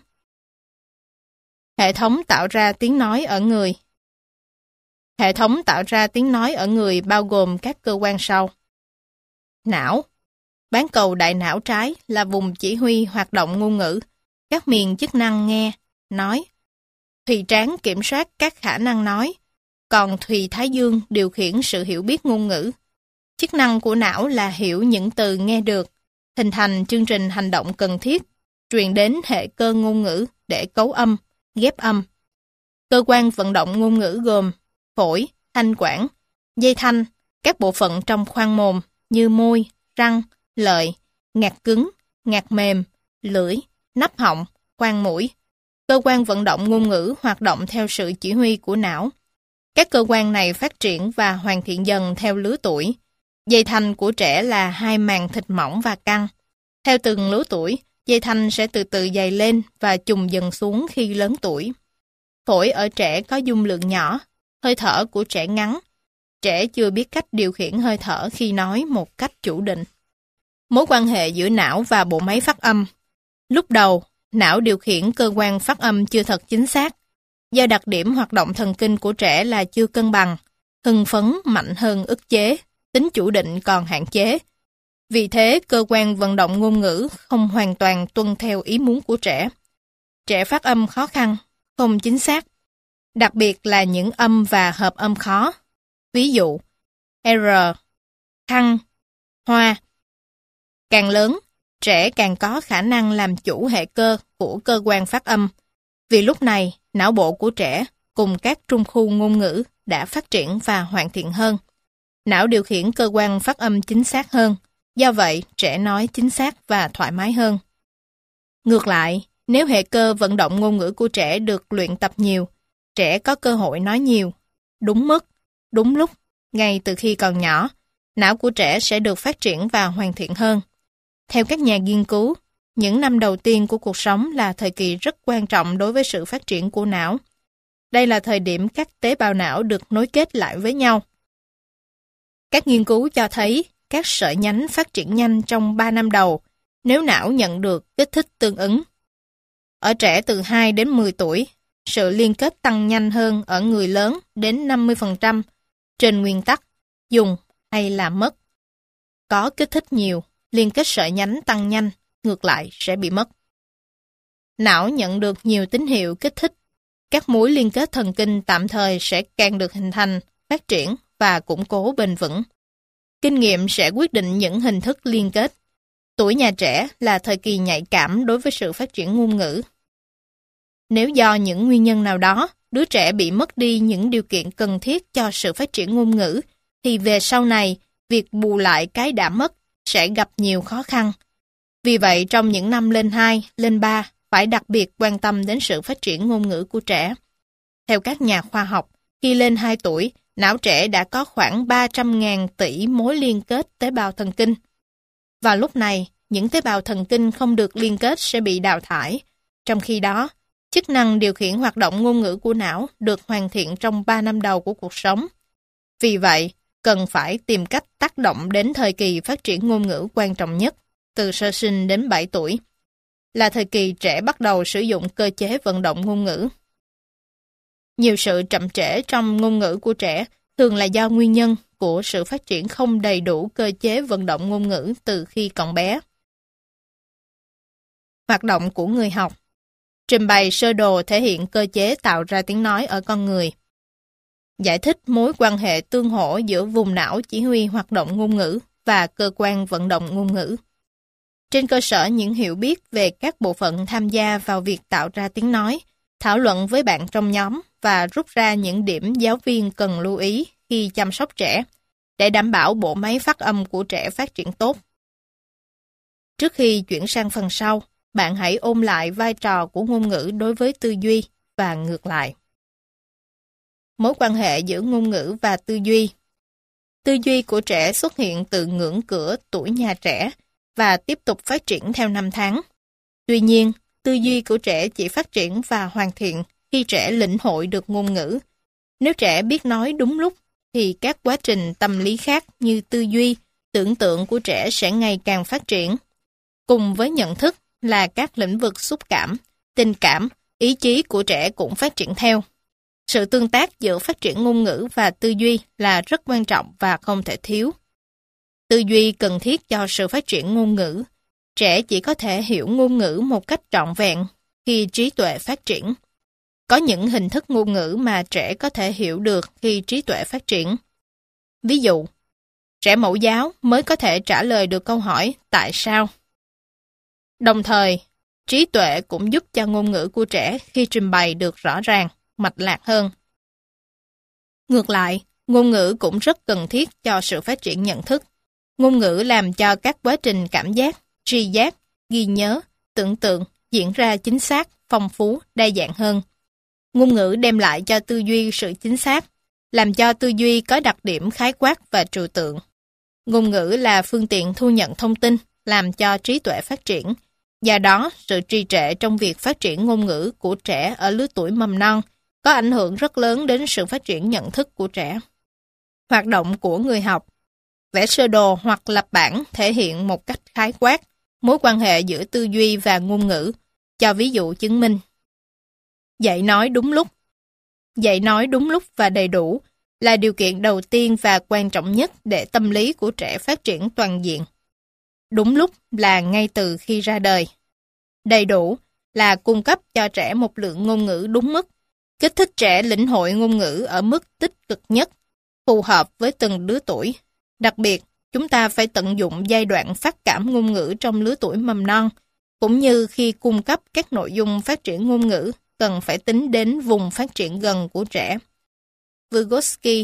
Hệ thống tạo ra tiếng nói ở người. Hệ thống tạo ra tiếng nói ở người bao gồm các cơ quan sau. Não. Bán cầu đại não trái là vùng chỉ huy hoạt động ngôn ngữ, các miền chức năng nghe, nói. Thùy trán kiểm soát các khả năng nói, còn thùy thái dương điều khiển sự hiểu biết ngôn ngữ. Chức năng của não là hiểu những từ nghe được, hình thành chương trình hành động cần thiết, truyền đến hệ cơ ngôn ngữ để cấu âm, ghép âm. Cơ quan vận động ngôn ngữ gồm phổi, thanh quản, dây thanh, các bộ phận trong khoang mồm như môi, răng, lợi, ngạc cứng, ngạc mềm, lưỡi, nắp họng, khoang mũi. Cơ quan vận động ngôn ngữ hoạt động theo sự chỉ huy của não. Các cơ quan này phát triển và hoàn thiện dần theo lứa tuổi. Dây thanh của trẻ là hai màng thịt mỏng và căng. Theo từng lứa tuổi, dây thanh sẽ từ từ dày lên và chùng dần xuống khi lớn tuổi. Phổi ở trẻ có dung lượng nhỏ, hơi thở của trẻ ngắn. Trẻ chưa biết cách điều khiển hơi thở khi nói một cách chủ định. Mối quan hệ giữa não và bộ máy phát âm. Lúc đầu, não điều khiển cơ quan phát âm chưa thật chính xác. Do đặc điểm hoạt động thần kinh của trẻ là chưa cân bằng, hưng phấn mạnh hơn ức chế, tính chủ định còn hạn chế. Vì thế, cơ quan vận động ngôn ngữ không hoàn toàn tuân theo ý muốn của trẻ. Trẻ phát âm khó khăn, không chính xác, đặc biệt là những âm và hợp âm khó. Ví dụ, R, thăng, hoa. Càng lớn, trẻ càng có khả năng làm chủ hệ cơ của cơ quan phát âm. Vì lúc này, não bộ của trẻ cùng các trung khu ngôn ngữ đã phát triển và hoàn thiện hơn. Não điều khiển cơ quan phát âm chính xác hơn, do vậy trẻ nói chính xác và thoải mái hơn. Ngược lại, nếu hệ cơ vận động ngôn ngữ của trẻ được luyện tập nhiều, trẻ có cơ hội nói nhiều, đúng mức, đúng lúc, ngay từ khi còn nhỏ, não của trẻ sẽ được phát triển và hoàn thiện hơn. Theo các nhà nghiên cứu, những năm đầu tiên của cuộc sống là thời kỳ rất quan trọng đối với sự phát triển của não. Đây là thời điểm các tế bào não được nối kết lại với nhau. Các nghiên cứu cho thấy các sợi nhánh phát triển nhanh trong 3 năm đầu nếu não nhận được kích thích tương ứng. Ở trẻ từ 2 đến 10 tuổi, sự liên kết tăng nhanh hơn ở người lớn đến 50% trên nguyên tắc dùng hay làm mất. Có kích thích nhiều, liên kết sợi nhánh tăng nhanh, ngược lại sẽ bị mất. Não nhận được nhiều tín hiệu kích thích, các mối liên kết thần kinh tạm thời sẽ càng được hình thành, phát triển và củng cố bền vững. Kinh nghiệm sẽ quyết định những hình thức liên kết. Tuổi nhà trẻ là thời kỳ nhạy cảm đối với sự phát triển ngôn ngữ. Nếu do những nguyên nhân nào đó, đứa trẻ bị mất đi những điều kiện cần thiết cho sự phát triển ngôn ngữ, thì về sau này, việc bù lại cái đã mất sẽ gặp nhiều khó khăn. Vì vậy, trong những năm lên 2, lên 3, phải đặc biệt quan tâm đến sự phát triển ngôn ngữ của trẻ. Theo các nhà khoa học, khi lên 2 tuổi, não trẻ đã có khoảng 300.000 tỷ mối liên kết tế bào thần kinh. Vào lúc này, những tế bào thần kinh không được liên kết sẽ bị đào thải. Trong khi đó, chức năng điều khiển hoạt động ngôn ngữ của não được hoàn thiện trong 3 năm đầu của cuộc sống. Vì vậy, cần phải tìm cách tác động đến thời kỳ phát triển ngôn ngữ quan trọng nhất, từ sơ sinh đến 7 tuổi, là thời kỳ trẻ bắt đầu sử dụng cơ chế vận động ngôn ngữ. Nhiều sự chậm trễ trong ngôn ngữ của trẻ thường là do nguyên nhân của sự phát triển không đầy đủ cơ chế vận động ngôn ngữ từ khi còn bé. Hoạt động của người học. Trình bày sơ đồ thể hiện cơ chế tạo ra tiếng nói ở con người. Giải thích mối quan hệ tương hỗ giữa vùng não chỉ huy hoạt động ngôn ngữ và cơ quan vận động ngôn ngữ. Trên cơ sở những hiểu biết về các bộ phận tham gia vào việc tạo ra tiếng nói, thảo luận với bạn trong nhóm và rút ra những điểm giáo viên cần lưu ý khi chăm sóc trẻ, để đảm bảo bộ máy phát âm của trẻ phát triển tốt. Trước khi chuyển sang phần sau, bạn hãy ôn lại vai trò của ngôn ngữ đối với tư duy và ngược lại. Mối quan hệ giữa ngôn ngữ và tư duy. Tư duy của trẻ xuất hiện từ ngưỡng cửa tuổi nhà trẻ và tiếp tục phát triển theo năm tháng. Tuy nhiên, tư duy của trẻ chỉ phát triển và hoàn thiện khi trẻ lĩnh hội được ngôn ngữ. Nếu trẻ biết nói đúng lúc, thì các quá trình tâm lý khác như tư duy, tưởng tượng của trẻ sẽ ngày càng phát triển. Cùng với nhận thức là các lĩnh vực xúc cảm, tình cảm, ý chí của trẻ cũng phát triển theo. Sự tương tác giữa phát triển ngôn ngữ và tư duy là rất quan trọng và không thể thiếu. Tư duy cần thiết cho sự phát triển ngôn ngữ. Trẻ chỉ có thể hiểu ngôn ngữ một cách trọn vẹn khi trí tuệ phát triển. Có những hình thức ngôn ngữ mà trẻ có thể hiểu được khi trí tuệ phát triển. Ví dụ, trẻ mẫu giáo mới có thể trả lời được câu hỏi tại sao. Đồng thời, trí tuệ cũng giúp cho ngôn ngữ của trẻ khi trình bày được rõ ràng, mạch lạc hơn. Ngược lại, ngôn ngữ cũng rất cần thiết cho sự phát triển nhận thức. Ngôn ngữ làm cho các quá trình cảm giác, tri giác, ghi nhớ, tưởng tượng diễn ra chính xác, phong phú, đa dạng hơn. Ngôn ngữ đem lại cho tư duy sự chính xác, làm cho tư duy có đặc điểm khái quát và trừu tượng. Ngôn ngữ là phương tiện thu nhận thông tin, làm cho trí tuệ phát triển. Do đó, sự trì trệ trong việc phát triển ngôn ngữ của trẻ ở lứa tuổi mầm non có ảnh hưởng rất lớn đến sự phát triển nhận thức của trẻ. Hoạt động của người học. Vẽ sơ đồ hoặc lập bảng thể hiện một cách khái quát mối quan hệ giữa tư duy và ngôn ngữ, cho ví dụ chứng minh. Dạy nói đúng lúc. Dạy nói đúng lúc và đầy đủ là điều kiện đầu tiên và quan trọng nhất để tâm lý của trẻ phát triển toàn diện. Đúng lúc là ngay từ khi ra đời. Đầy đủ là cung cấp cho trẻ một lượng ngôn ngữ đúng mức, kích thích trẻ lĩnh hội ngôn ngữ ở mức tích cực nhất, phù hợp với từng lứa tuổi. Đặc biệt, chúng ta phải tận dụng giai đoạn phát cảm ngôn ngữ trong lứa tuổi mầm non, cũng như khi cung cấp các nội dung phát triển ngôn ngữ, cần phải tính đến vùng phát triển gần của trẻ. Vygotsky,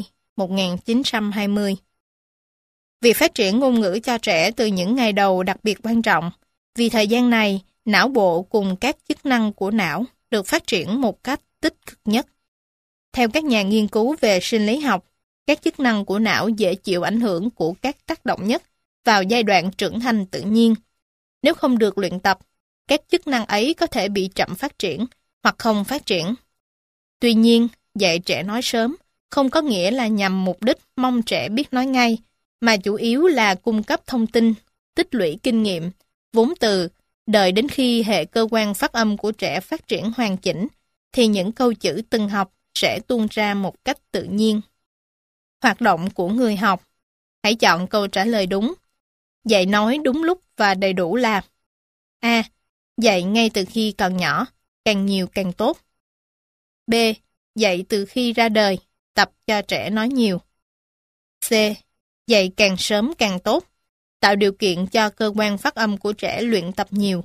1920. Việc phát triển ngôn ngữ cho trẻ từ những ngày đầu đặc biệt quan trọng, vì thời gian này, não bộ cùng các chức năng của não được phát triển một cách tích cực nhất. Theo các nhà nghiên cứu về sinh lý học, các chức năng của não dễ chịu ảnh hưởng của các tác động nhất vào giai đoạn trưởng thành tự nhiên. Nếu không được luyện tập, các chức năng ấy có thể bị chậm phát triển hoặc không phát triển. Tuy nhiên, dạy trẻ nói sớm không có nghĩa là nhằm mục đích mong trẻ biết nói ngay, mà chủ yếu là cung cấp thông tin, tích lũy kinh nghiệm, vốn từ, đợi đến khi hệ cơ quan phát âm của trẻ phát triển hoàn chỉnh, thì những câu chữ từng học sẽ tuôn ra một cách tự nhiên. Hoạt động của người học. Hãy chọn câu trả lời đúng. Dạy nói đúng lúc và đầy đủ là: A. Dạy ngay từ khi còn nhỏ, càng nhiều càng tốt. B. Dạy từ khi ra đời, tập cho trẻ nói nhiều. C. Dạy càng sớm càng tốt, tạo điều kiện cho cơ quan phát âm của trẻ luyện tập nhiều.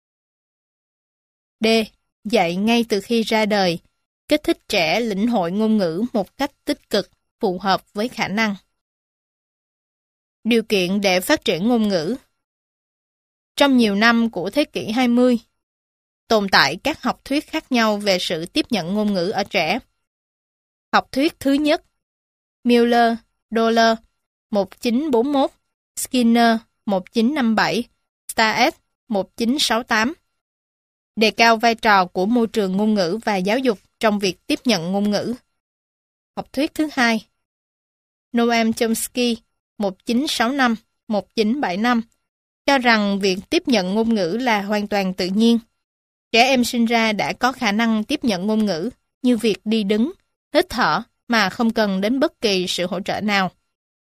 D. Dạy ngay từ khi ra đời, kích thích trẻ lĩnh hội ngôn ngữ một cách tích cực, phù hợp với khả năng. Điều kiện để phát triển ngôn ngữ. Trong nhiều năm của thế kỷ 20, tồn tại các học thuyết khác nhau về sự tiếp nhận ngôn ngữ ở trẻ. Học thuyết thứ nhất, Miller, Dollar, 1941, Skinner, 1957, Staes, 1968. Đề cao vai trò của môi trường ngôn ngữ và giáo dục trong việc tiếp nhận ngôn ngữ. Học thuyết thứ hai, Noam Chomsky, 1965, 1975, cho rằng việc tiếp nhận ngôn ngữ là hoàn toàn tự nhiên. Trẻ em sinh ra đã có khả năng tiếp nhận ngôn ngữ, như việc đi đứng, hít thở mà không cần đến bất kỳ sự hỗ trợ nào.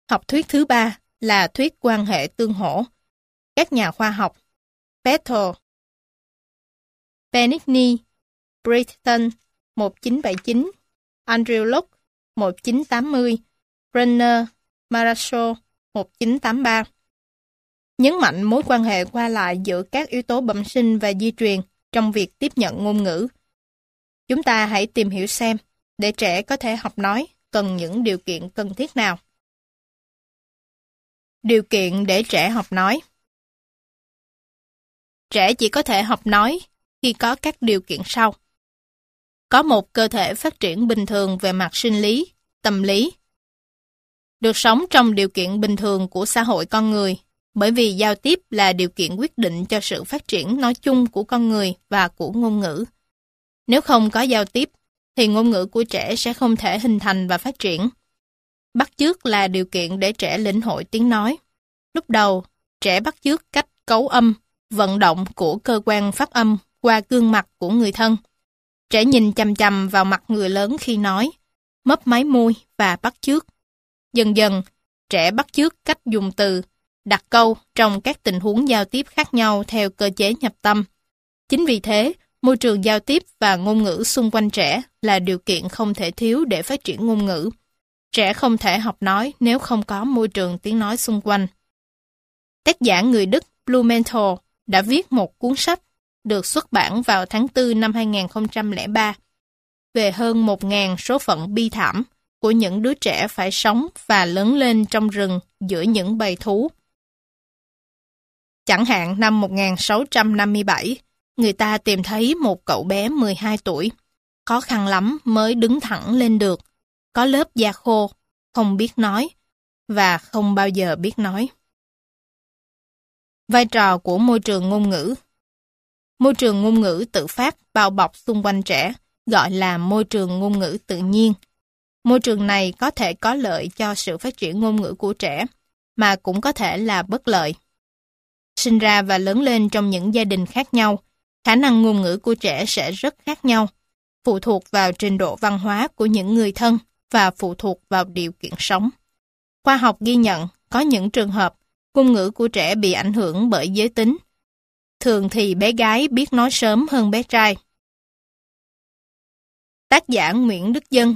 Học thuyết thứ ba là thuyết quan hệ tương hỗ. Các nhà khoa học Bethel, Benigni, Britton 1979, Andrew Locke 1980, Brenner, Marshall 1983 nhấn mạnh mối quan hệ qua lại giữa các yếu tố bẩm sinh và di truyền trong việc tiếp nhận ngôn ngữ. Chúng ta hãy tìm hiểu xem, để trẻ có thể học nói, cần những điều kiện cần thiết nào. Điều kiện để trẻ học nói. Trẻ chỉ có thể học nói khi có các điều kiện sau. Có một cơ thể phát triển bình thường về mặt sinh lý, tâm lý. Được sống trong điều kiện bình thường của xã hội con người, bởi vì giao tiếp là điều kiện quyết định cho sự phát triển nói chung của con người và của ngôn ngữ. Nếu không có giao tiếp, thì ngôn ngữ của trẻ sẽ không thể hình thành và phát triển. Bắt chước là điều kiện để trẻ lĩnh hội tiếng nói. Lúc đầu, trẻ bắt chước cách cấu âm, vận động của cơ quan phát âm qua gương mặt của người thân. Trẻ nhìn chằm chằm vào mặt người lớn khi nói, mấp máy môi và bắt chước. Dần dần, trẻ bắt chước cách dùng từ, đặt câu trong các tình huống giao tiếp khác nhau theo cơ chế nhập tâm. Chính vì thế, môi trường giao tiếp và ngôn ngữ xung quanh trẻ là điều kiện không thể thiếu để phát triển ngôn ngữ. Trẻ không thể học nói nếu không có môi trường tiếng nói xung quanh. Tác giả người Đức Blumenthal đã viết một cuốn sách được xuất bản vào tháng 4 năm 2003 về hơn 1.000 số phận bi thảm của những đứa trẻ phải sống và lớn lên trong rừng giữa những bầy thú. Chẳng hạn năm 1657, người ta tìm thấy một cậu bé 12 tuổi, khó khăn lắm mới đứng thẳng lên được, có lớp da khô, không biết nói, và không bao giờ biết nói. Vai trò của môi trường ngôn ngữ. Môi trường ngôn ngữ tự phát bao bọc xung quanh trẻ, gọi là môi trường ngôn ngữ tự nhiên. Môi trường này có thể có lợi cho sự phát triển ngôn ngữ của trẻ, mà cũng có thể là bất lợi. Sinh ra và lớn lên trong những gia đình khác nhau, khả năng ngôn ngữ của trẻ sẽ rất khác nhau, phụ thuộc vào trình độ văn hóa của những người thân và phụ thuộc vào điều kiện sống. Khoa học ghi nhận có những trường hợp ngôn ngữ của trẻ bị ảnh hưởng bởi giới tính. Thường thì bé gái biết nói sớm hơn bé trai. Tác giả Nguyễn Đức Dân,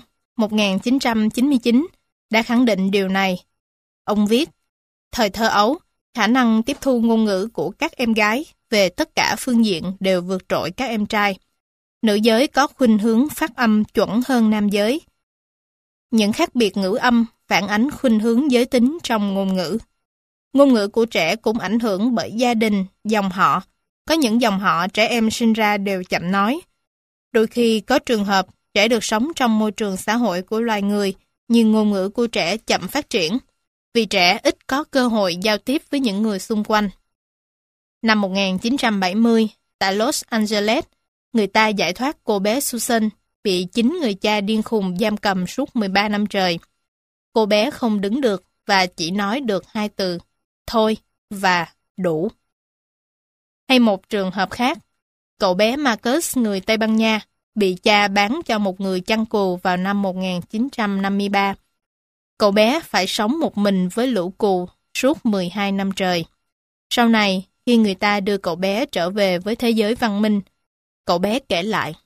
1999, đã khẳng định điều này. Ông viết, thời thơ ấu, khả năng tiếp thu ngôn ngữ của các em gái về tất cả phương diện đều vượt trội các em trai. Nữ giới có khuynh hướng phát âm chuẩn hơn nam giới. Những khác biệt ngữ âm phản ánh khuynh hướng giới tính trong ngôn ngữ. Ngôn ngữ của trẻ cũng ảnh hưởng bởi gia đình, dòng họ. Có những dòng họ trẻ em sinh ra đều chậm nói. Đôi khi có trường hợp trẻ được sống trong môi trường xã hội của loài người, nhưng ngôn ngữ của trẻ chậm phát triển, vì trẻ ít có cơ hội giao tiếp với những người xung quanh. Năm 1970, tại Los Angeles, người ta giải thoát cô bé Susan bị 9 người cha điên khùng giam cầm suốt 13 năm trời. Cô bé không đứng được và chỉ nói được 2 từ, thôi và đủ. Hay một trường hợp khác, cậu bé Marcus người Tây Ban Nha bị cha bán cho một người chăn cừu vào năm 1953. Cậu bé phải sống một mình với lũ cừu suốt 12 năm trời. Sau này, khi người ta đưa cậu bé trở về với thế giới văn minh, cậu bé kể lại.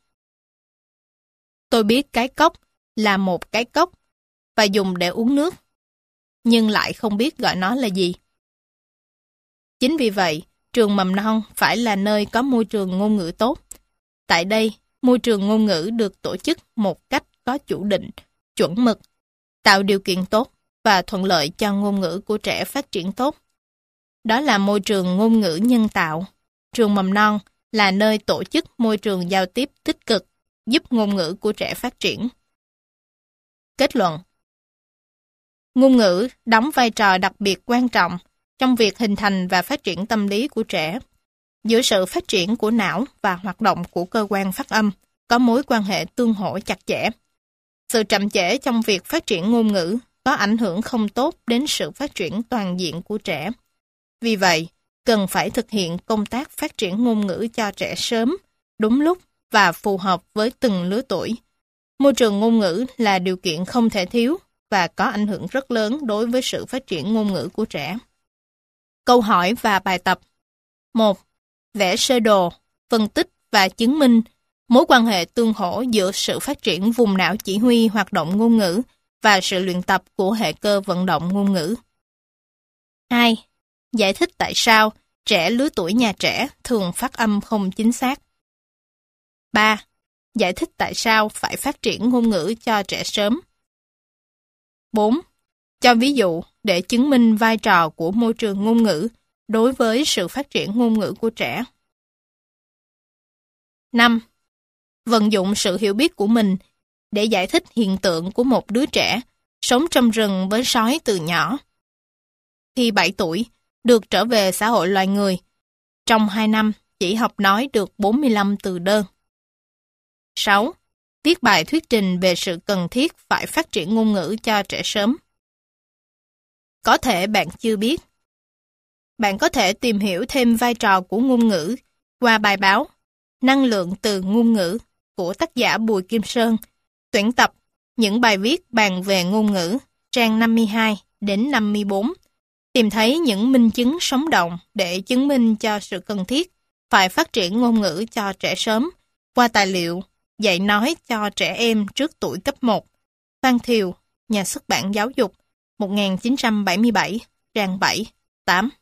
Tôi biết cái cốc là một cái cốc và dùng để uống nước, nhưng lại không biết gọi nó là gì. Chính vì vậy, trường mầm non phải là nơi có môi trường ngôn ngữ tốt. Tại đây, môi trường ngôn ngữ được tổ chức một cách có chủ định, chuẩn mực, tạo điều kiện tốt và thuận lợi cho ngôn ngữ của trẻ phát triển tốt. Đó là môi trường ngôn ngữ nhân tạo. Trường mầm non là nơi tổ chức môi trường giao tiếp tích cực, giúp ngôn ngữ của trẻ phát triển. Kết luận. Ngôn ngữ đóng vai trò đặc biệt quan trọng trong việc hình thành và phát triển tâm lý của trẻ. Giữa sự phát triển của não và hoạt động của cơ quan phát âm có mối quan hệ tương hỗ chặt chẽ. Sự chậm trễ trong việc phát triển ngôn ngữ có ảnh hưởng không tốt đến sự phát triển toàn diện của trẻ. Vì vậy, cần phải thực hiện công tác phát triển ngôn ngữ cho trẻ sớm, đúng lúc và phù hợp với từng lứa tuổi. Môi trường ngôn ngữ là điều kiện không thể thiếu và có ảnh hưởng rất lớn đối với sự phát triển ngôn ngữ của trẻ. Câu hỏi và bài tập. 1. Vẽ sơ đồ, phân tích và chứng minh mối quan hệ tương hỗ giữa sự phát triển vùng não chỉ huy hoạt động ngôn ngữ và sự luyện tập của hệ cơ vận động ngôn ngữ. 2. Giải thích tại sao trẻ lứa tuổi nhà trẻ thường phát âm không chính xác. 3. Giải thích tại sao phải phát triển ngôn ngữ cho trẻ sớm. 4. Cho ví dụ để chứng minh vai trò của môi trường ngôn ngữ đối với sự phát triển ngôn ngữ của trẻ. 5. Vận dụng sự hiểu biết của mình để giải thích hiện tượng của một đứa trẻ sống trong rừng với sói từ nhỏ. Khi 7 tuổi, được trở về xã hội loài người. Trong 2 năm, chỉ học nói được 45 từ đơn. 6. Viết bài thuyết trình về sự cần thiết phải phát triển ngôn ngữ cho trẻ sớm. Có thể bạn chưa biết. Bạn có thể tìm hiểu thêm vai trò của ngôn ngữ qua bài báo Năng lượng từ ngôn ngữ của tác giả Bùi Kim Sơn, tuyển tập những bài viết bàn về ngôn ngữ, trang 52 đến 54, tìm thấy những minh chứng sống động để chứng minh cho sự cần thiết phải phát triển ngôn ngữ cho trẻ sớm qua tài liệu Dạy nói cho trẻ em trước tuổi cấp 1, Phan Thiều, Nhà xuất bản Giáo dục, 1977, trang 7, 8.